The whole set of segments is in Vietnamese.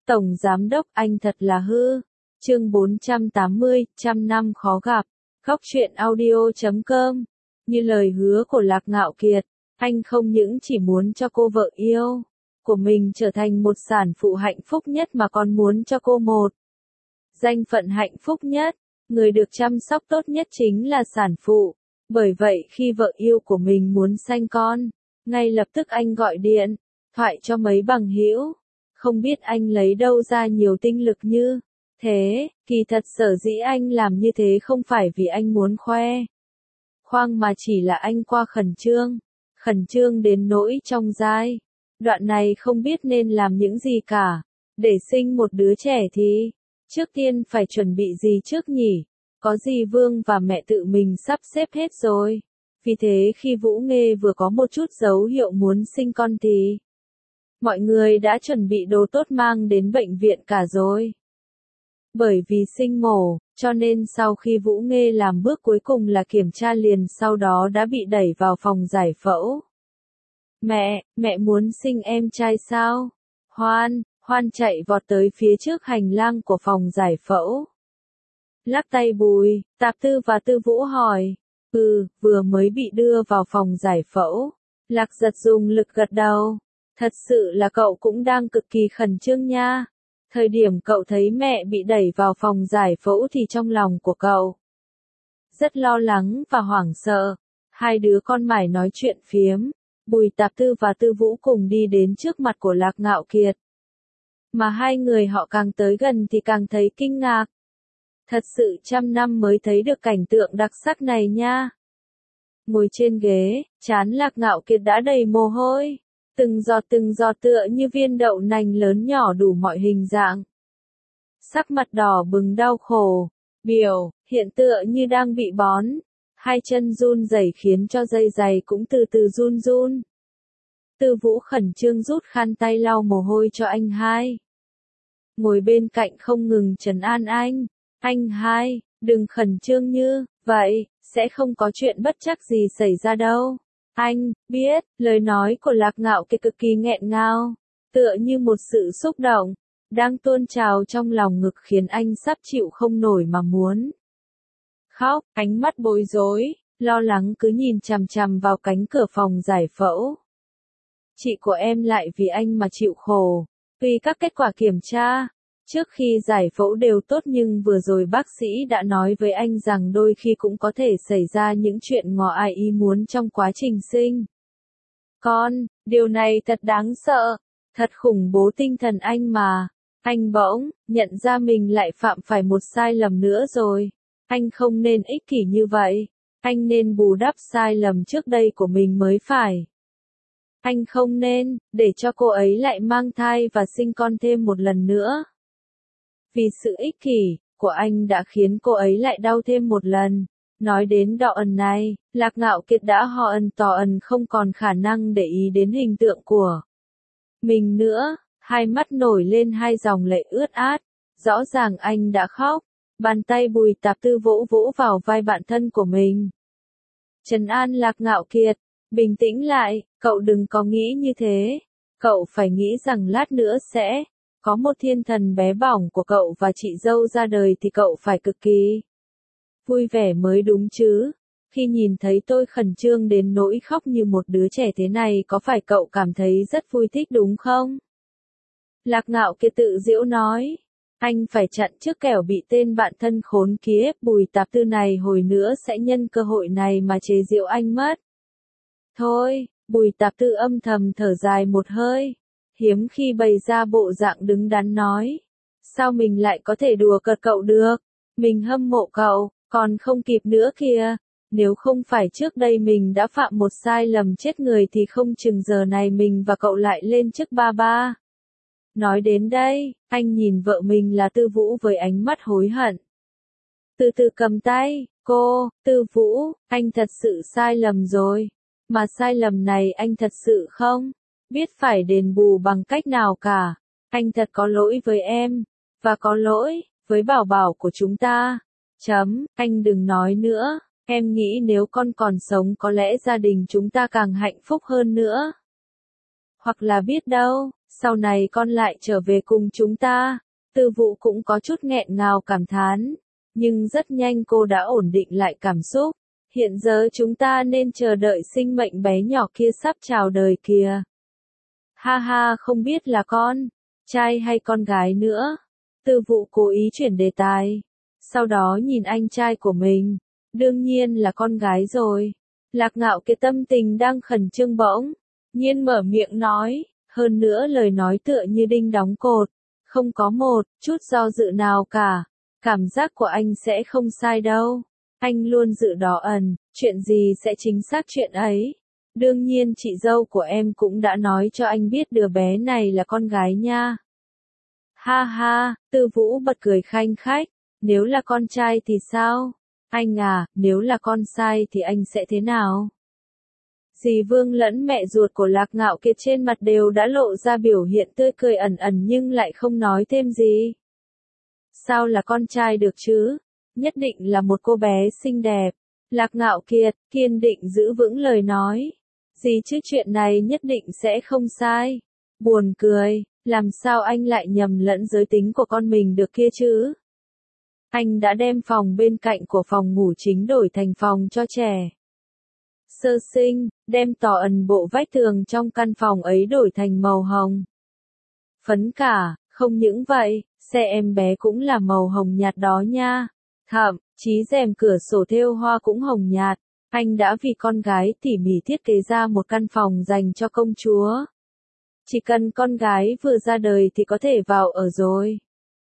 Tổng Giám đốc anh thật là hư. Chương 480, trăm năm khó gặp. Góc truyện audio.com. Như lời hứa của Lạc Ngạo Kiệt, anh không những chỉ muốn cho cô vợ yêu của mình trở thành một sản phụ hạnh phúc nhất mà còn muốn cho cô một danh phận hạnh phúc nhất. Người được chăm sóc tốt nhất chính là sản phụ. Bởi vậy khi vợ yêu của mình muốn sanh con, ngay lập tức anh gọi điện thoại cho mấy bằng hữu. Không biết anh lấy đâu ra nhiều tinh lực như thế, kỳ thật sở dĩ anh làm như thế không phải vì anh muốn khoe khoang mà chỉ là anh qua khẩn trương đến nỗi trong giai đoạn này không biết nên làm những gì cả. Để sinh một đứa trẻ thì trước tiên phải chuẩn bị gì trước nhỉ? Có gì Vương và mẹ tự mình sắp xếp hết rồi. Vì thế khi Vũ Nghê vừa có một chút dấu hiệu muốn sinh con thì mọi người đã chuẩn bị đồ tốt mang đến bệnh viện cả rồi. Bởi vì sinh mổ, cho nên sau khi Vũ Nghê làm bước cuối cùng là kiểm tra liền sau đó đã bị đẩy vào phòng giải phẫu. Mẹ muốn sinh em trai sao? Hoan chạy vọt tới phía trước hành lang của phòng giải phẫu. Lắc tay Bùi, Tạp Tư và Tư Vũ hỏi. Vừa mới bị đưa vào phòng giải phẫu. Lạc Giật dùng lực gật đầu. Thật sự là cậu cũng đang cực kỳ khẩn trương nha. Thời điểm cậu thấy mẹ bị đẩy vào phòng giải phẫu thì trong lòng của cậu rất lo lắng và hoảng sợ. Hai đứa con mải nói chuyện phiếm. Bùi Tạp Tư và Tư Vũ cùng đi đến trước mặt của Lạc Ngạo Kiệt. Mà hai người họ càng tới gần thì càng thấy kinh ngạc. Thật sự trăm năm mới thấy được cảnh tượng đặc sắc này nha. Ngồi trên ghế, trán Lạc Ngạo Kiệt đã đầy mồ hôi. Từng giọt tựa như viên đậu nành lớn nhỏ đủ mọi hình dạng. Sắc mặt đỏ bừng đau khổ, biểu hiện tựa như đang bị bón. Hai chân run rẩy khiến cho dây giày cũng từ từ run. Tư Vũ khẩn trương rút khăn tay lau mồ hôi cho anh hai. Ngồi bên cạnh không ngừng trấn an anh. Anh hai, đừng khẩn trương như vậy, sẽ không có chuyện bất trắc gì xảy ra đâu. Anh biết, lời nói của Lạc Ngạo Kiệt cực kỳ nghẹn ngào, tựa như một sự xúc động đang tuôn trào trong lòng ngực khiến anh sắp chịu không nổi mà muốn khóc. Ánh mắt bối rối, lo lắng cứ nhìn chằm chằm vào cánh cửa phòng giải phẫu. Chị của em lại vì anh mà chịu khổ. Vì các kết quả kiểm tra trước khi giải phẫu đều tốt nhưng vừa rồi bác sĩ đã nói với anh rằng đôi khi cũng có thể xảy ra những chuyện ngoài ý muốn trong quá trình sinh con. Điều này thật đáng sợ, thật khủng bố tinh thần anh mà. Anh bỗng nhận ra mình lại phạm phải một sai lầm nữa rồi. Anh không nên ích kỷ như vậy. Anh nên bù đắp sai lầm trước đây của mình mới phải. Anh không nên để cho cô ấy lại mang thai và sinh con thêm một lần nữa. Vì sự ích kỷ của anh đã khiến cô ấy lại đau thêm một lần. Nói đến đọ ẩn này, Lạc Ngạo Kiệt đã ho ẩn tỏ ẩn không còn khả năng để ý đến hình tượng của mình nữa. Hai mắt nổi lên hai dòng lệ ướt át. Rõ ràng anh đã khóc. Bàn tay Bùi Tạp Tư vỗ vỗ vào vai bạn thân của mình. Trấn an Lạc Ngạo Kiệt. Bình tĩnh lại, cậu đừng có nghĩ như thế. Cậu phải nghĩ rằng lát nữa sẽ có một thiên thần bé bỏng của cậu và chị dâu ra đời thì cậu phải cực kỳ vui vẻ mới đúng chứ. Khi nhìn thấy tôi khẩn trương đến nỗi khóc như một đứa trẻ thế này có phải cậu cảm thấy rất vui thích đúng không? Lạc Ngạo Kiệt tự giễu nói. Anh phải chặn trước kẻo bị tên bạn thân khốn kia Bùi Tạp Tư này hồi nữa sẽ nhân cơ hội này mà chế giễu anh mất. Thôi, Bùi Tạp Tư âm thầm thở dài một hơi. Hiếm khi bày ra bộ dạng đứng đắn nói. Sao mình lại có thể đùa cợt cậu được? Mình hâm mộ cậu, còn không kịp nữa kìa. Nếu không phải trước đây mình đã phạm một sai lầm chết người thì không chừng giờ này mình và cậu lại lên chức ba. Nói đến đây, anh nhìn vợ mình là Tư Vũ với ánh mắt hối hận. Từ từ cầm tay, cô, Tư Vũ, anh thật sự sai lầm rồi. Mà sai lầm này anh thật sự không biết phải đền bù bằng cách nào cả. Anh thật có lỗi với em, và có lỗi với bảo bảo của chúng ta. Anh đừng nói nữa, em nghĩ nếu con còn sống có lẽ gia đình chúng ta càng hạnh phúc hơn nữa. Hoặc là biết đâu, Sau này con lại trở về cùng chúng ta. Tư Vũ cũng có chút nghẹn ngào cảm thán. Nhưng rất nhanh cô đã ổn định lại cảm xúc. Hiện giờ chúng ta nên chờ đợi sinh mệnh bé nhỏ kia sắp chào đời kìa. Ha ha, không biết là con trai hay con gái nữa. Tư Vũ cố ý chuyển đề tài. Sau đó nhìn anh trai của mình. Đương nhiên là con gái rồi. Lạc Ngạo Kiệt tâm tình đang khẩn trương bỗng nhiên mở miệng nói. Hơn nữa lời nói tựa như đinh đóng cột. Không có một chút do dự nào cả. Cảm giác của anh sẽ không sai đâu. Anh luôn dự đó ẩn, chuyện gì sẽ chính xác chuyện ấy. Đương nhiên chị dâu của em cũng đã nói cho anh biết đứa bé này là con gái nha. Ha ha, Tư Vũ bật cười khanh khách. Nếu là con trai thì sao? Anh à, nếu là con trai thì anh sẽ thế nào? Dì Vương lẫn mẹ ruột của Lạc Ngạo Kiệt trên mặt đều đã lộ ra biểu hiện tươi cười ẩn ẩn nhưng lại không nói thêm gì. Sao là con trai được chứ? Nhất định là một cô bé xinh đẹp. Lạc Ngạo Kiệt kiên định giữ vững lời nói. Gì chứ chuyện này nhất định sẽ không sai. Buồn cười, làm sao anh lại nhầm lẫn giới tính của con mình được kia chứ? Anh đã đem phòng bên cạnh của phòng ngủ chính đổi thành phòng cho trẻ sơ sinh, đem toàn bộ vách tường trong căn phòng ấy đổi thành màu hồng phấn cả, không những vậy, xe em bé cũng là màu hồng nhạt đó nha. Thậm chí rèm cửa sổ thêu hoa cũng hồng nhạt. Anh đã vì con gái tỉ mỉ thiết kế ra một căn phòng dành cho công chúa. Chỉ cần con gái vừa ra đời thì có thể vào ở rồi.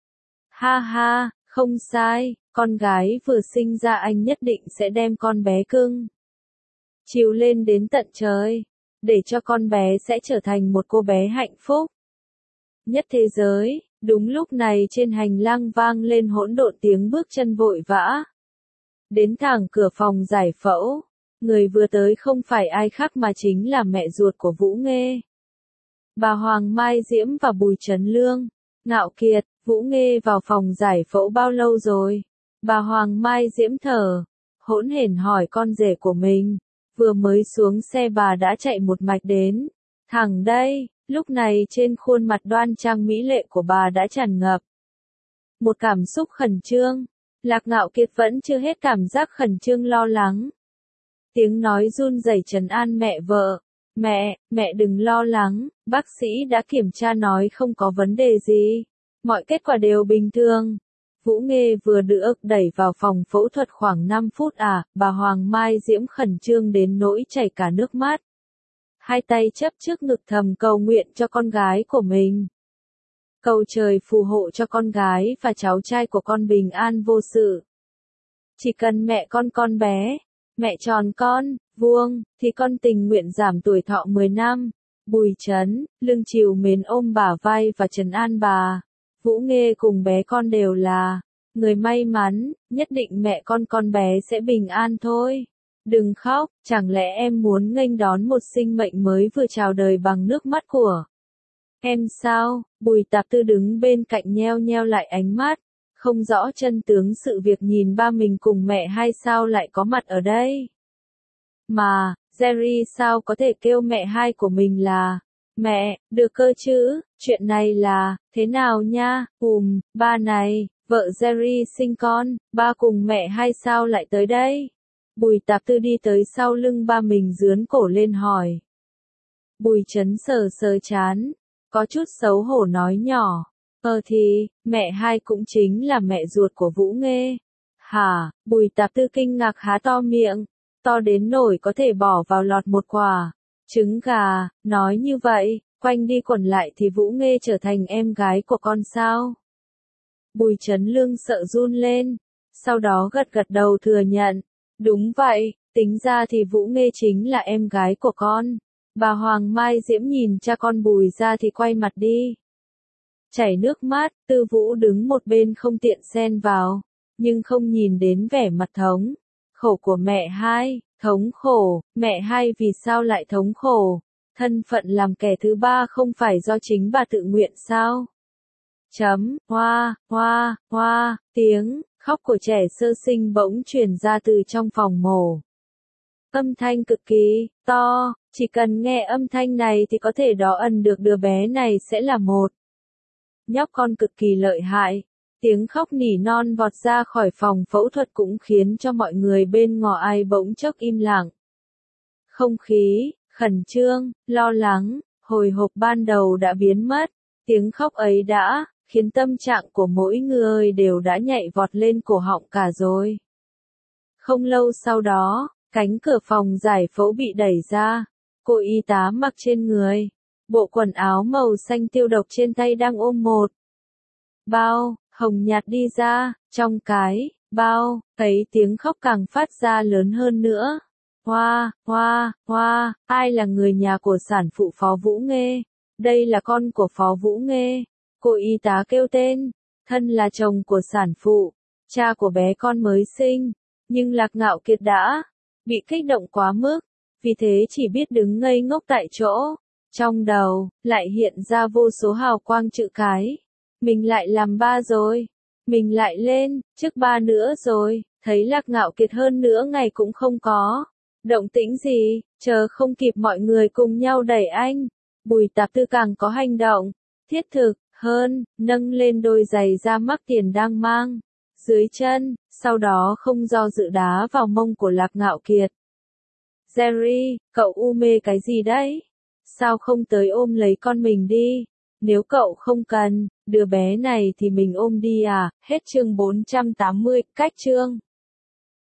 Ha ha, không sai, con gái vừa sinh ra anh nhất định sẽ đem con bé cưng chiều lên đến tận trời, để cho con bé sẽ trở thành một cô bé hạnh phúc nhất thế giới. Đúng lúc này trên hành lang vang lên hỗn độn tiếng bước chân vội vã. Đến thẳng cửa phòng giải phẫu, người vừa tới không phải ai khác mà chính là mẹ ruột của Vũ Nghê. Bà Hoàng Mai Diễm và Bùi Trấn Lương. Ngạo Kiệt, Vũ Nghê vào phòng giải phẫu bao lâu rồi? Bà Hoàng Mai Diễm thở hỗn hển hỏi con rể của mình. Vừa mới xuống xe bà đã chạy một mạch đến thẳng đây. Lúc này trên khuôn mặt đoan trang mỹ lệ của bà đã tràn ngập một cảm xúc khẩn trương. Lạc Ngạo Kiệt vẫn chưa hết cảm giác khẩn trương lo lắng. Tiếng nói run rẩy trấn an mẹ vợ. Mẹ đừng lo lắng, bác sĩ đã kiểm tra nói không có vấn đề gì. Mọi kết quả đều bình thường. Vũ Nghê vừa được đẩy vào phòng phẫu thuật khoảng 5 phút bà Hoàng Mai Diễm khẩn trương đến nỗi chảy cả nước mắt. Hai tay chấp trước ngực thầm cầu nguyện cho con gái của mình. Cầu trời phù hộ cho con gái và cháu trai của con bình an vô sự. Chỉ cần mẹ con bé, mẹ tròn con, vuông, thì con tình nguyện giảm tuổi thọ 10 năm. Bùi Trấn, Lương chiều mến ôm bả vai và trấn an bà. Vũ Nghê cùng bé con đều là người may mắn, nhất định mẹ con bé sẽ bình an thôi. Đừng khóc, chẳng lẽ em muốn nghênh đón một sinh mệnh mới vừa chào đời bằng nước mắt của em sao? Bùi Tạp Tư đứng bên cạnh nheo nheo lại ánh mắt, không rõ chân tướng sự việc nhìn ba mình cùng mẹ hai sao lại có mặt ở đây. Mà, Jerry sao có thể kêu mẹ hai của mình là mẹ, được cơ chứ, chuyện này là thế nào nha? Ba này, vợ Jerry sinh con, ba cùng mẹ hai sao lại tới đây? Bùi Tạp Tư đi tới sau lưng ba mình dướn cổ lên hỏi. Bùi Trấn sờ sờ chán, có chút xấu hổ nói nhỏ. Thì, mẹ hai cũng chính là mẹ ruột của Vũ Nghê. Hả? Bùi Tạp Tư kinh ngạc há to miệng, to đến nỗi có thể bỏ vào lọt một quả trứng gà. Nói như vậy, quanh đi quẩn lại thì Vũ Nghê trở thành em gái của con sao? Bùi Trấn Lương sợ run lên, sau đó gật gật đầu thừa nhận. Đúng vậy, tính ra thì Vũ Nghê chính là em gái của con. Bà Hoàng Mai Diễm nhìn cha con Bùi ra thì quay mặt đi. Chảy nước mắt, Tư Vũ đứng một bên không tiện xen vào, nhưng không nhìn đến vẻ mặt thống khổ của mẹ hai. Thống khổ, mẹ hai vì sao lại thống khổ? Thân phận làm kẻ thứ ba không phải do chính bà tự nguyện sao? Hoa, tiếng khóc của trẻ sơ sinh bỗng truyền ra từ trong phòng mổ. Âm thanh cực kỳ to, Chỉ cần nghe âm thanh này thì có thể đo ẩn được đứa bé này sẽ là một nhóc con cực kỳ lợi hại. Tiếng khóc nỉ non vọt ra khỏi phòng phẫu thuật cũng khiến cho mọi người bên ngoài bỗng chốc im lặng. Không khí, khẩn trương, lo lắng, hồi hộp ban đầu đã biến mất. Tiếng khóc ấy đã khiến tâm trạng của mỗi người đều đã nhảy vọt lên cổ họng cả rồi. Không lâu sau đó, cánh cửa phòng giải phẫu bị đẩy ra. Cô y tá mặc trên người bộ quần áo màu xanh tiêu độc, trên tay đang ôm một bao hồng nhạt đi ra. Trong cái bao ấy tiếng khóc càng phát ra lớn hơn nữa. Hoa, hoa, hoa, ai là người nhà của sản phụ Phó Vũ Nghê? Đây là con của Phó Vũ Nghê. Cô y tá kêu tên, thân là chồng của sản phụ, cha của bé con mới sinh. Nhưng Lạc Ngạo Kiệt đã bị kích động quá mức, vì thế chỉ biết đứng ngây ngốc tại chỗ. Trong đầu lại hiện ra vô số hào quang chữ cái. Mình lại làm ba rồi. Mình lại lên chức ba nữa rồi. Thấy Lạc Ngạo Kiệt hơn nữa ngày cũng không có động tĩnh gì, chờ không kịp mọi người cùng nhau đẩy anh. Bùi Tạp Tư càng có hành động thiết thực hơn, nâng lên đôi giày da mắc tiền đang mang dưới chân, sau đó không do dự đá vào mông của Lạc Ngạo Kiệt. Jerry, cậu u mê cái gì đấy? Sao không tới ôm lấy con mình đi? Nếu cậu không cần đứa bé này thì mình ôm đi à? Hết chương 480, cách chương.